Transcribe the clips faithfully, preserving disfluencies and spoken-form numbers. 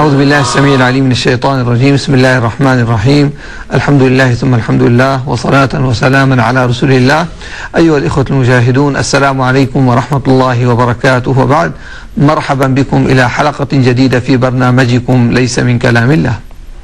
أعوذ بالله السميع العليم من الشيطان الرجيم. بسم الله الرحمن الرحيم. الحمد لله ثم الحمد لله، وصلاة وسلاما على رسول الله. أيها الإخوة المجاهدون، السلام عليكم ورحمة الله وبركاته، وبعد، مرحبا بكم إلى حلقة جديدة في برنامجكم ليس من كلام الله.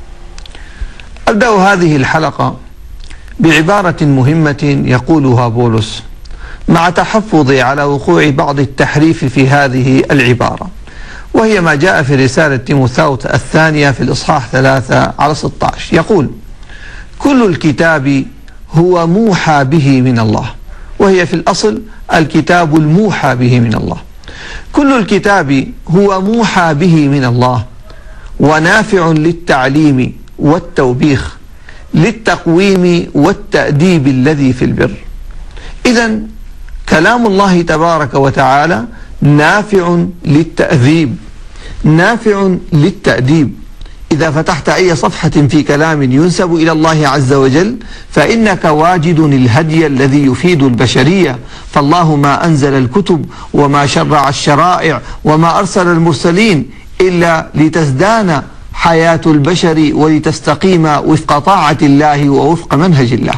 أبدأ هذه الحلقة بعبارة مهمة يقولها بولس مع تحفظي على وقوع بعض التحريف في هذه العبارة، وهي ما جاء في رسالة تيموثاوس الثانية في الإصحاح ثلاثة على ستة عشر. يقول: كل الكتاب هو موحى به من الله، وهي في الأصل الكتاب الموحى به من الله. كل الكتاب هو موحى به من الله، ونافع للتعليم والتوبيخ، للتقويم والتأديب الذي في البر. إذن كلام الله تبارك وتعالى نافع للتأذيب، نافع للتأديب. إذا فتحت أي صفحة في كلام ينسب إلى الله عز وجل فإنك واجد الهدي الذي يفيد البشرية، فالله ما أنزل الكتب وما شرع الشرائع وما أرسل المرسلين إلا لتزدان حياة البشر ولتستقيم وفق طاعة الله ووفق منهج الله.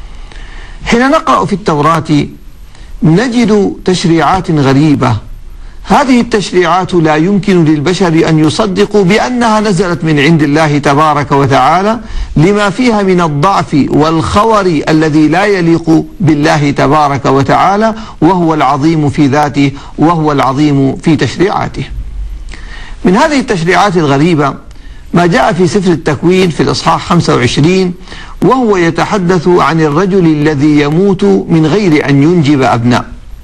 حين نقرأ في التوراة نجد تشريعات غريبة. هذه التشريعات لا يمكن للبشر أن يصدقوا بأنها نزلت من عند الله تبارك وتعالى، لما فيها من الضعف والخور الذي لا يليق بالله تبارك وتعالى، وهو العظيم في ذاته وهو العظيم في تشريعاته. من هذه التشريعات الغريبة ما جاء في سفر التكوين في الإصحاح خمسة وعشرين، وهو يتحدث عن الرجل الذي يموت من غير أن ينجب أبناء.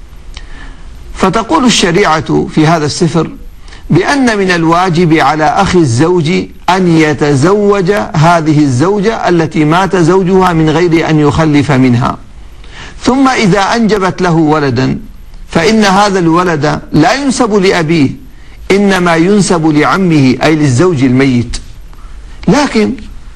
فتقول الشريعة في هذا السفر بأن من الواجب على أخي الزوج أن يتزوج هذه الزوجة التي مات زوجها من غير أن يخلف منها، ثم إذا أنجبت له ولدا فإن هذا الولد لا ينسب لأبيه، إنما ينسب لعمه أي للزوج الميت. لكن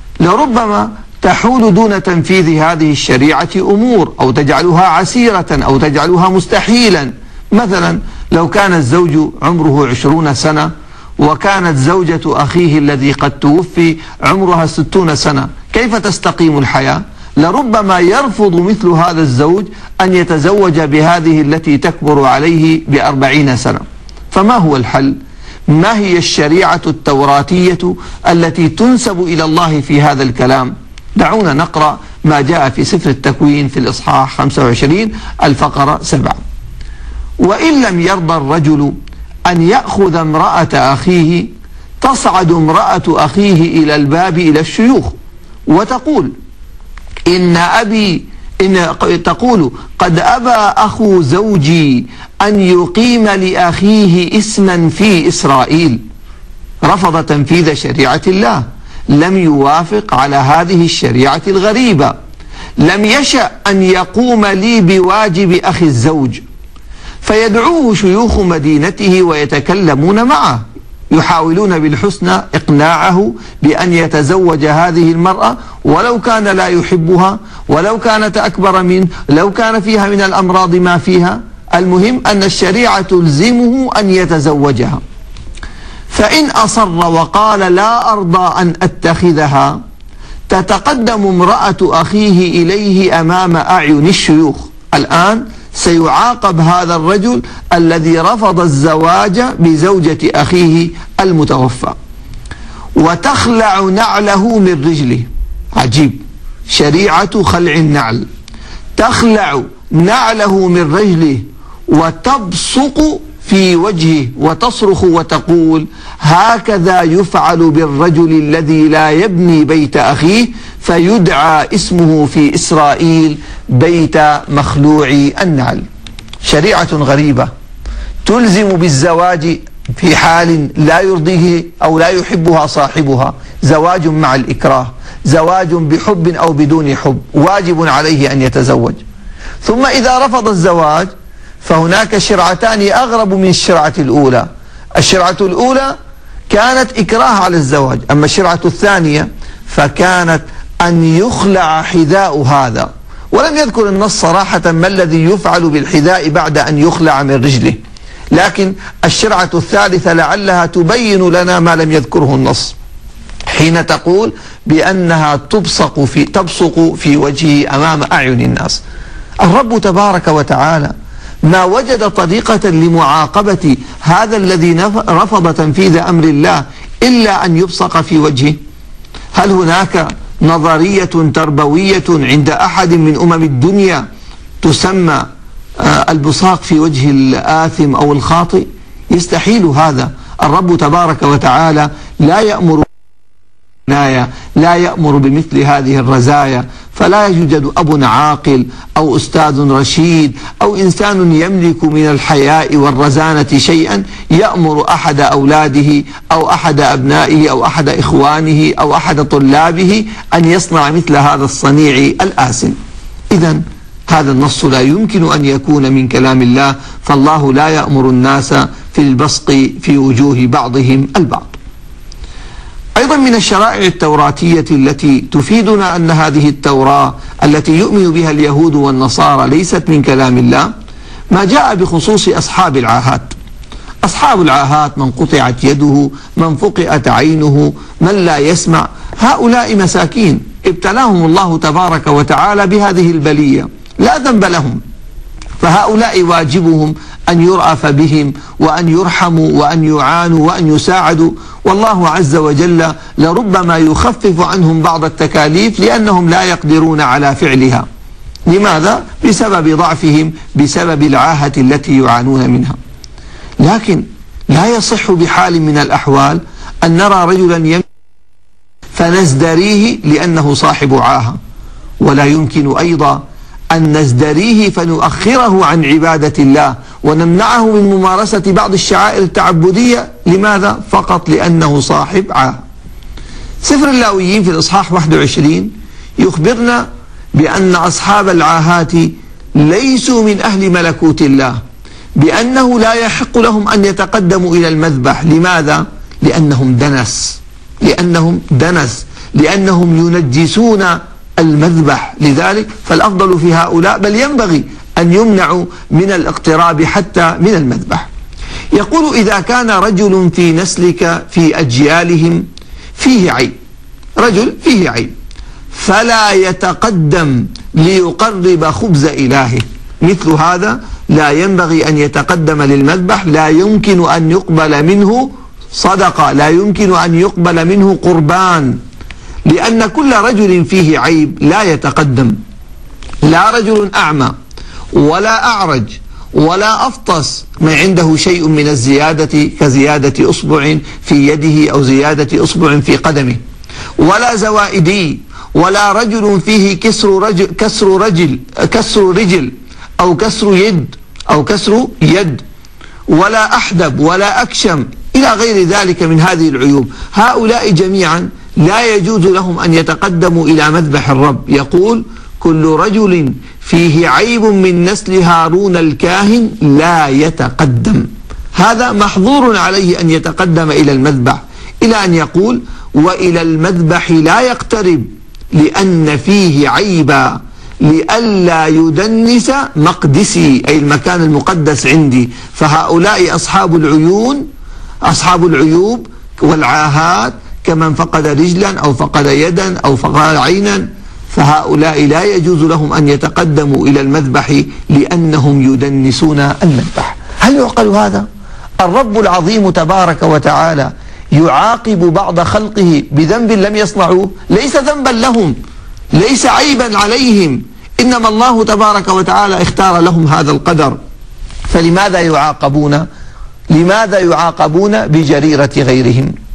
لربما تحول دون تنفيذ هذه الشريعة أمور، أو تجعلها عسيرة أو تجعلها مستحيلا. مثلا لو كان الزوج عمره عشرون سنة وكانت زوجة أخيه الذي قد توفي عمرها ستون سنة، كيف تستقيم الحياة؟ لربما يرفض مثل هذا الزوج أن يتزوج بهذه التي تكبر عليه بأربعين سنة. فما هو الحل؟ ما هي الشريعة التوراتية التي تنسب إلى الله في هذا الكلام؟ دعونا نقرأ ما جاء في سفر التكوين في الإصحاح خمسة وعشرين الفقرة سبعة. وإن لم يرضى الرجل أن يأخذ امرأة أخيه، تصعد امرأة أخيه إلى الباب إلى الشيوخ وتقول: إن أبي إن تقول قد أبى أخو زوجي أن يقيم لأخيه اسما في إسرائيل. رفض تنفيذ شريعة الله، لم يوافق على هذه الشريعة الغريبة، لم يشأ أن يقوم لي بواجب أخي الزوج. فيدعوه شيوخ مدينته ويتكلمون معه، يحاولون بالحسنى إقناعه بأن يتزوج هذه المرأة، ولو كان لا يحبها، ولو كانت أكبر منه، لو كان فيها من الأمراض ما فيها. المهم أن الشريعة تلزمه أن يتزوجها. فإن أصر وقال لا أرضى أن أتخذها، تتقدم امرأة أخيه إليه أمام أعين الشيوخ. الآن سيعاقب هذا الرجل الذي رفض الزواج بزوجة أخيه المتوفى، وتخلع نعله من رجله. عجيب، شريعة خلع النعل. تخلع نعله من رجله وتبصق في وجهه وتصرخ وتقول: هكذا يفعل بالرجل الذي لا يبني بيت أخيه، فيدعى اسمه في إسرائيل بيت مخلوع النعل. شريعة غريبة تلزم بالزواج في حال لا يرضيه أو لا يحبها صاحبها، زواج مع الإكراه، زواج بحب أو بدون حب، واجب عليه أن يتزوج. ثم إذا رفض الزواج فهناك شرعتان أغرب من الشرعة الأولى. الشرعة الأولى كانت إكراه على الزواج، أما الشرعة الثانية فكانت أن يخلع حذاء هذا. ولم يذكر النص صراحة ما الذي يفعل بالحذاء بعد أن يخلع من رجله، لكن الشرعة الثالثة لعلها تبين لنا ما لم يذكره النص، حين تقول بأنها تبصق في تبصق في وجهه أمام أعين الناس. الرب تبارك وتعالى ما وجد طريقة لمعاقبة هذا الذي رفض تنفيذ أمر الله إلا أن يبصق في وجهه. هل هناك نظرية تربوية عند أحد من أمم الدنيا تسمى البصاق في وجه الآثم أو الخاطئ؟ يستحيل هذا. الرب تبارك وتعالى لا يأمر لا يأمر بمثل هذه الرزايا، فلا يوجد أب عاقل أو أستاذ رشيد أو إنسان يملك من الحياء والرزانة شيئا يأمر أحد أولاده أو أحد أبنائه أو أحد إخوانه أو أحد طلابه أن يصنع مثل هذا الصنيع الآسن. إذن هذا النص لا يمكن أن يكون من كلام الله، فالله لا يأمر الناس في البصق في وجوه بعضهم البعض. أيضا من الشرائع التوراتية التي تفيدنا أن هذه التوراة التي يؤمن بها اليهود والنصارى ليست من كلام الله ما جاء بخصوص أصحاب العاهات. أصحاب العاهات من قطعت يده، من فقئت عينه، من لا يسمع، هؤلاء مساكين ابتلاهم الله تبارك وتعالى بهذه البلية، لا ذنب لهم، فهؤلاء واجبهم أن يرأف بهم وأن يرحموا وأن يعانوا وأن يساعدوا، والله عز وجل لربما يخفف عنهم بعض التكاليف لأنهم لا يقدرون على فعلها. لماذا؟ بسبب ضعفهم، بسبب العاهة التي يعانون منها. لكن لا يصح بحال من الأحوال أن نرى رجلا يمشي فنزدريه لأنه صاحب عاهة، ولا يمكن أيضا أن نزدريه فنؤخره عن عبادة الله ونمنعه من ممارسة بعض الشعائر التعبدية. لماذا؟ فقط لأنه صاحب عاهة. سفر اللاويين في الإصحاح واحد وعشرين يخبرنا بأن أصحاب العاهات ليسوا من أهل ملكوت الله، بأنه لا يحق لهم أن يتقدموا إلى المذبح. لماذا؟ لأنهم دنس لأنهم دنس لأنهم ينجسون المذبح. لذلك فالأفضل في هؤلاء بل ينبغي أن يمنعوا من الاقتراب حتى من المذبح. يقول إذا كان رجل في نسلك في أجيالهم فيه عيب، رجل فيه عيب فلا يتقدم ليقرب خبز إلهه، مثل هذا لا ينبغي أن يتقدم للمذبح، لا يمكن أن يقبل منه صدقة، لا يمكن أن يقبل منه قربان، لأن كل رجل فيه عيب لا يتقدم. لا رجل أعمى ولا أعرج ولا أفطس ما عنده شيء من الزيادة كزيادة أصبع في يده أو زيادة أصبع في قدمه، ولا زوائدي، ولا رجل فيه كسر رجل كسر رجل كسر رجل أو كسر يد أو كسر يد، ولا أحدب ولا أكشم إلى غير ذلك من هذه العيوب. هؤلاء جميعا لا يجوز لهم أن يتقدموا إلى مذبح الرب. يقول كل رجل فيه عيب من نسل هارون الكاهن لا يتقدم، هذا محظور عليه أن يتقدم إلى المذبح، إلى أن يقول وإلى المذبح لا يقترب لأن فيه عيبا لئلا يدنس مقدسي، أي المكان المقدس عندي. فهؤلاء أصحاب العيون أصحاب العيوب والعاهات كمن فقد رجلا أو فقد يدا أو فقد عينا، فهؤلاء لا يجوز لهم أن يتقدموا إلى المذبح لأنهم يدنسون المذبح. هل يعقل هذا؟ الرب العظيم تبارك وتعالى يعاقب بعض خلقه بذنب لم يصنعوه، ليس ذنبا لهم، ليس عيبا عليهم، إنما الله تبارك وتعالى اختار لهم هذا القدر. فلماذا يعاقبون؟ لماذا يعاقبون بجريرة غيرهم؟